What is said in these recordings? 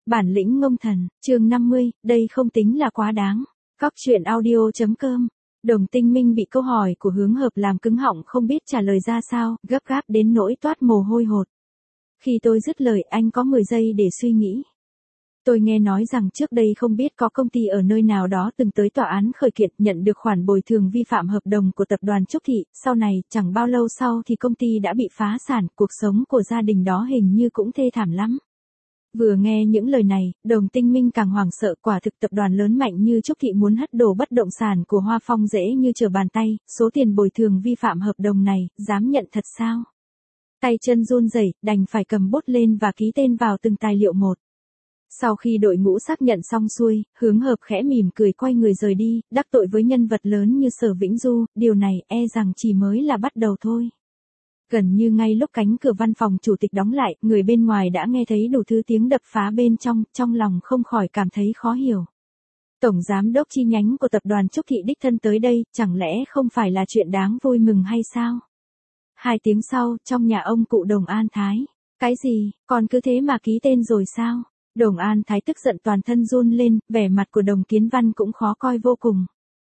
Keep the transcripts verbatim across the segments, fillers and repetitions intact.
Bản lĩnh ngông thần, chương năm mươi, đây không tính là quá đáng. Cóc truyện audio chấm com. Đồng Tinh Minh bị câu hỏi của Hướng Hợp làm cứng họng không biết trả lời ra sao, gấp gáp đến nỗi toát mồ hôi hột. Khi tôi dứt lời anh có mười giây để suy nghĩ. Tôi nghe nói rằng trước đây không biết có công ty ở nơi nào đó từng tới tòa án khởi kiện nhận được khoản bồi thường vi phạm hợp đồng của tập đoàn Trúc Thị, sau này chẳng bao lâu sau thì công ty đã bị phá sản, cuộc sống của gia đình đó hình như cũng thê thảm lắm. Vừa nghe những lời này, Đồng Tinh Minh càng hoảng sợ, quả thực tập đoàn lớn mạnh như Trúc Thị muốn hất đổ bất động sản của Hoa Phong dễ như trở bàn tay, số tiền bồi thường vi phạm hợp đồng này, dám nhận thật sao? Tay chân run rẩy, đành phải cầm bút lên và ký tên vào từng tài liệu một. Sau khi đội ngũ xác nhận xong xuôi, Hướng Hợp khẽ mỉm cười quay người rời đi, đắc tội với nhân vật lớn như Sở Vĩnh Du, điều này e rằng chỉ mới là bắt đầu thôi. Gần như ngay lúc cánh cửa văn phòng chủ tịch đóng lại, người bên ngoài đã nghe thấy đủ thứ tiếng đập phá bên trong, trong lòng không khỏi cảm thấy khó hiểu. Tổng giám đốc chi nhánh của tập đoàn Trúc Thị đích thân tới đây, chẳng lẽ không phải là chuyện đáng vui mừng hay sao? Hai tiếng sau, trong nhà ông cụ Đồng An Thái. Cái gì, còn cứ thế mà ký tên rồi sao? Đồng An Thái tức giận toàn thân run lên, vẻ mặt của Đồng Kiến Văn cũng khó coi vô cùng.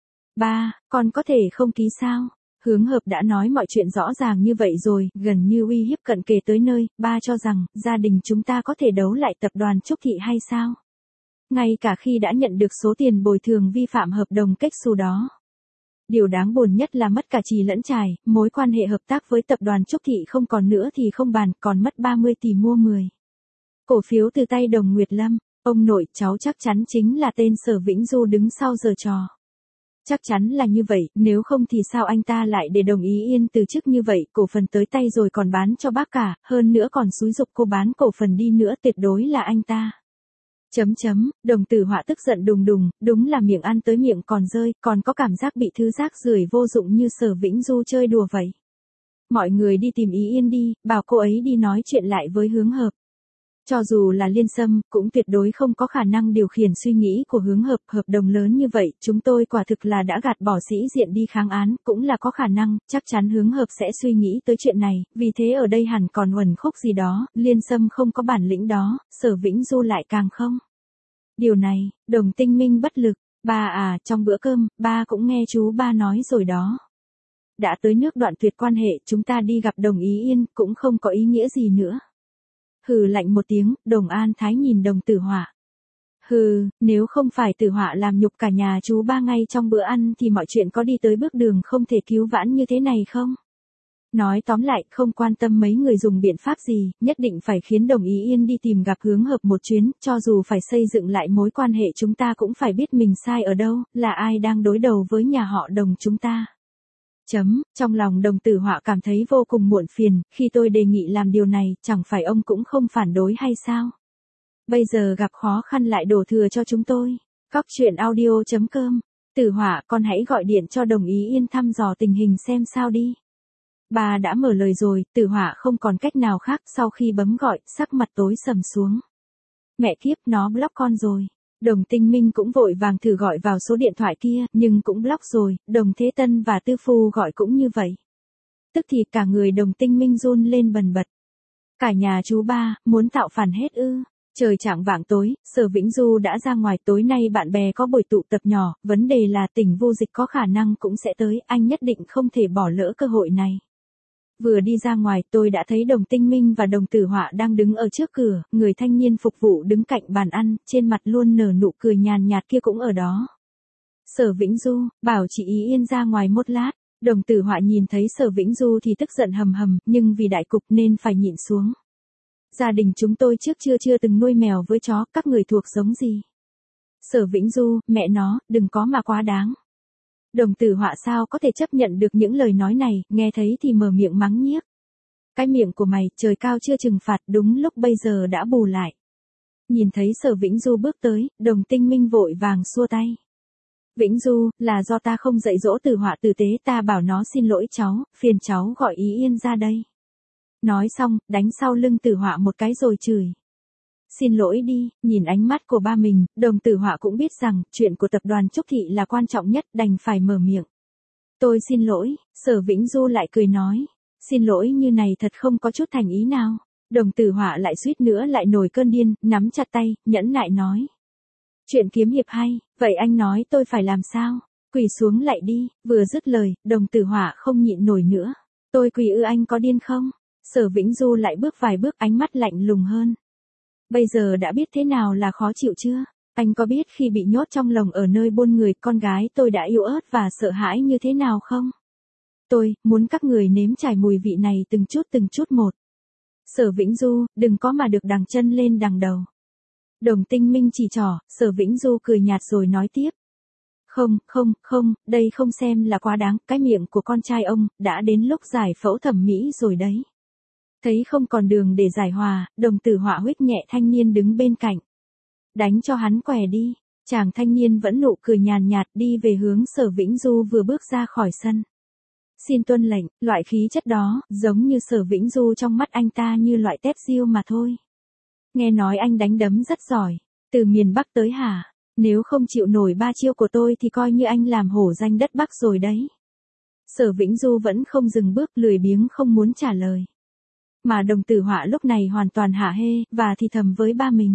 Ba, con có thể không ký sao? Hướng Hợp đã nói mọi chuyện rõ ràng như vậy rồi, gần như uy hiếp cận kề tới nơi, ba cho rằng, gia đình chúng ta có thể đấu lại tập đoàn Trúc Thị hay sao? Ngay cả khi đã nhận được số tiền bồi thường vi phạm hợp đồng kết xù đó. Điều đáng buồn nhất là mất cả trì lẫn trải, mối quan hệ hợp tác với tập đoàn Trúc Thị không còn nữa thì không bàn, còn mất ba mươi tỷ mua mười. Cổ phiếu từ tay Đồng Nguyệt Lâm, ông nội cháu chắc chắn chính là tên Sở Vĩnh Du đứng sau giở trò. Chắc chắn là như vậy, nếu không thì sao anh ta lại để Đồng Ý Yên từ chức như vậy, cổ phần tới tay rồi còn bán cho bác cả, hơn nữa còn xúi giục cô bán cổ phần đi nữa, tuyệt đối là anh ta. Chấm chấm, Đồng Tử Họa tức giận đùng đùng, đúng là miệng ăn tới miệng còn rơi, còn có cảm giác bị thứ rác rưởi vô dụng như Sở Vĩnh Du chơi đùa vậy. Mọi người đi tìm Ý Yên đi, bảo cô ấy đi nói chuyện lại với Hướng Hợp. Cho dù là Liên Sâm, cũng tuyệt đối không có khả năng điều khiển suy nghĩ của Hướng Hợp, hợp đồng lớn như vậy, chúng tôi quả thực là đã gạt bỏ sĩ diện đi kháng án, cũng là có khả năng, chắc chắn Hướng Hợp sẽ suy nghĩ tới chuyện này, vì thế ở đây hẳn còn uẩn khúc gì đó, Liên Sâm không có bản lĩnh đó, Sở Vĩnh Du lại càng không. Điều này, Đồng Tinh Minh bất lực, ba à, trong bữa cơm, ba cũng nghe chú ba nói rồi đó. Đã tới nước đoạn tuyệt quan hệ, chúng ta đi gặp Đồng Ý Yên, cũng không có ý nghĩa gì nữa. Hừ lạnh một tiếng, Đồng An Thái nhìn Đồng Tử Họa. Hừ, nếu không phải Tử Họa làm nhục cả nhà chú ba ngay trong bữa ăn thì mọi chuyện có đi tới bước đường không thể cứu vãn như thế này không? Nói tóm lại, không quan tâm mấy người dùng biện pháp gì, nhất định phải khiến Đồng Ý Yên đi tìm gặp Hướng Hợp một chuyến, cho dù phải xây dựng lại mối quan hệ chúng ta cũng phải biết mình sai ở đâu, là ai đang đối đầu với nhà họ Đồng chúng ta. Chấm, trong lòng Đồng Tử Họa cảm thấy vô cùng muộn phiền, khi tôi đề nghị làm điều này, chẳng phải ông cũng không phản đối hay sao? Bây giờ gặp khó khăn lại đổ thừa cho chúng tôi. Cóc truyện audio chấm com. Tử Họa, con hãy gọi điện cho Đồng Ý Yên thăm dò tình hình xem sao đi. Bà đã mở lời rồi, Tử Họa không còn cách nào khác, sau khi bấm gọi, sắc mặt tối sầm xuống. Mẹ kiếp, nó block con rồi. Đồng Tinh Minh cũng vội vàng thử gọi vào số điện thoại kia, nhưng cũng block rồi, Đồng Thế Tân và Tư Phu gọi cũng như vậy. Tức thì cả người Đồng Tinh Minh run lên bần bật. Cả nhà chú ba, muốn tạo phản hết ư. Trời chạng vạng tối, Sở Vĩnh Du đã ra ngoài, tối nay bạn bè có buổi tụ tập nhỏ, vấn đề là Tỉnh Vô Dịch có khả năng cũng sẽ tới, anh nhất định không thể bỏ lỡ cơ hội này. Vừa đi ra ngoài tôi đã thấy Đồng Tinh Minh và Đồng Tử Họa đang đứng ở trước cửa, người thanh niên phục vụ đứng cạnh bàn ăn, trên mặt luôn nở nụ cười nhàn nhạt kia cũng ở đó. Sở Vĩnh Du, bảo chị Ý Yên ra ngoài một lát. Đồng Tử Họa nhìn thấy Sở Vĩnh Du thì tức giận hầm hầm, nhưng vì đại cục nên phải nhịn xuống. Gia đình chúng tôi trước chưa chưa từng nuôi mèo với chó, các người thuộc giống gì? Sở Vĩnh Du, mẹ nó, đừng có mà quá đáng. Đồng Tử Họa sao có thể chấp nhận được những lời nói này, nghe thấy thì mở miệng mắng nhiếc. Cái miệng của mày, trời cao chưa trừng phạt, đúng lúc bây giờ đã bù lại. Nhìn thấy Sở Vĩnh Du bước tới, Đồng Tinh Minh vội vàng xua tay. Vĩnh Du, là do ta không dạy dỗ Tử Họa tử tế, ta bảo nó xin lỗi cháu, phiền cháu gọi Ý Yên ra đây. Nói xong, đánh sau lưng Tử Họa một cái rồi chửi. Xin lỗi đi, nhìn ánh mắt của ba mình, Đồng Tử Họa cũng biết rằng, chuyện của tập đoàn Trúc Thị là quan trọng nhất, đành phải mở miệng. Tôi xin lỗi, Sở Vĩnh Du lại cười nói. Xin lỗi như này thật không có chút thành ý nào. Đồng Tử Họa lại suýt nữa lại nổi cơn điên, nắm chặt tay, nhẫn nại nói. Chuyện kiếm hiệp hay, vậy anh nói tôi phải làm sao? Quỳ xuống lại đi, vừa dứt lời, Đồng Tử Họa không nhịn nổi nữa. Tôi quỳ ư, anh có điên không? Sở Vĩnh Du lại bước vài bước, ánh mắt lạnh lùng hơn. Bây giờ đã biết thế nào là khó chịu chưa? Anh có biết khi bị nhốt trong lồng ở nơi buôn người, con gái tôi đã yếu ớt và sợ hãi như thế nào không? Tôi muốn các người nếm trải mùi vị này từng chút từng chút một. Sở Vĩnh Du, đừng có mà được đằng chân lên đằng đầu. Đồng Tinh Minh chỉ trỏ, Sở Vĩnh Du cười nhạt rồi nói tiếp. Không, không, không, đây không xem là quá đáng, cái miệng của con trai ông, đã đến lúc giải phẫu thẩm mỹ rồi đấy. Thấy không còn đường để giải hòa, Đồng Tử Họa huých nhẹ thanh niên đứng bên cạnh. Đánh cho hắn què đi, chàng thanh niên vẫn nụ cười nhàn nhạt đi về hướng Sở Vĩnh Du vừa bước ra khỏi sân. Xin tuân lệnh, loại khí chất đó, giống như Sở Vĩnh Du trong mắt anh ta như loại tép diêu mà thôi. Nghe nói anh đánh đấm rất giỏi, từ miền Bắc tới hả? Nếu không chịu nổi ba chiêu của tôi thì coi như anh làm hổ danh đất Bắc rồi đấy. Sở Vĩnh Du vẫn không dừng bước, lười biếng không muốn trả lời. Mà Đồng Tử Họa lúc này hoàn toàn hả hê, và thì thầm với ba mình.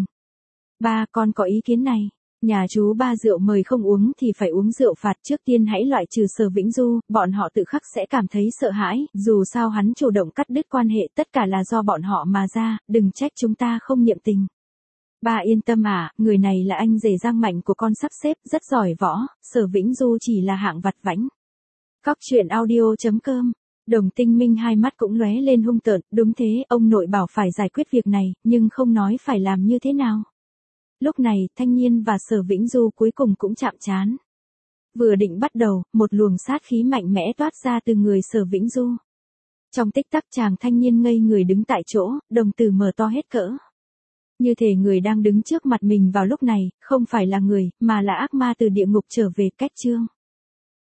Ba, con có ý kiến này. Nhà chú ba rượu mời không uống thì phải uống rượu phạt, trước tiên hãy loại trừ Sở Vĩnh Du, bọn họ tự khắc sẽ cảm thấy sợ hãi, dù sao hắn chủ động cắt đứt quan hệ, tất cả là do bọn họ mà ra, đừng trách chúng ta không niệm tình. Ba yên tâm à, người này là anh rể Giang Mạnh của con sắp xếp, rất giỏi võ, Sở Vĩnh Du chỉ là hạng vặt vãnh. Cóc truyện audio chấm com. Đồng Tinh Minh hai mắt cũng lóe lên hung tợn, đúng thế, ông nội bảo phải giải quyết việc này, nhưng không nói phải làm như thế nào. Lúc này, thanh niên và Sở Vĩnh Du cuối cùng cũng chạm trán. Vừa định bắt đầu, một luồng sát khí mạnh mẽ toát ra từ người Sở Vĩnh Du. Trong tích tắc chàng thanh niên ngây người đứng tại chỗ, đồng tử mở to hết cỡ. Như thể người đang đứng trước mặt mình vào lúc này, không phải là người, mà là ác ma từ địa ngục trở về. Kết chương.